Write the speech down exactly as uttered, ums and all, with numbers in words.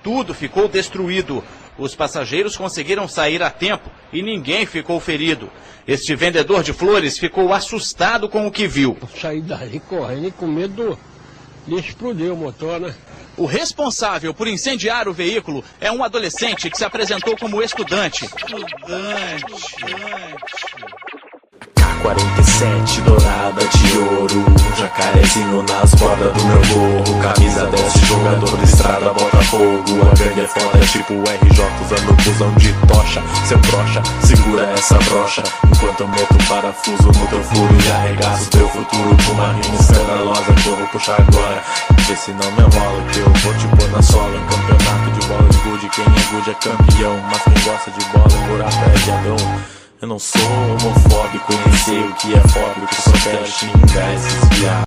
tudo ficou destruído. Os passageiros conseguiram sair a tempo e ninguém ficou ferido. Este vendedor de flores ficou assustado com o que viu. Saí daí correndo e com medo de explodir o motor, né? O responsável por incendiar o veículo é um adolescente que se apresentou como estudante. Estudante, estudante. quarenta e sete dourada de ouro, um jacarezinho nas bordas do meu morro. Camisa dez, jogador de estrada, bota fogo. A gangue é foda, é tipo o R J usando fusão de tocha. Seu brocha, segura essa brocha enquanto eu meto parafuso no teu furo e arregaço teu futuro com uma rima escandalosa que eu vou puxar agora. Vê se não me enrola que eu vou te pôr na sola. Um campeonato de bola de gude, quem é gude é campeão, mas quem gosta de bola é por pé de Adão. Eu não sou homofóbico, nem sei o que é fóbico, só quero xingar esses viados.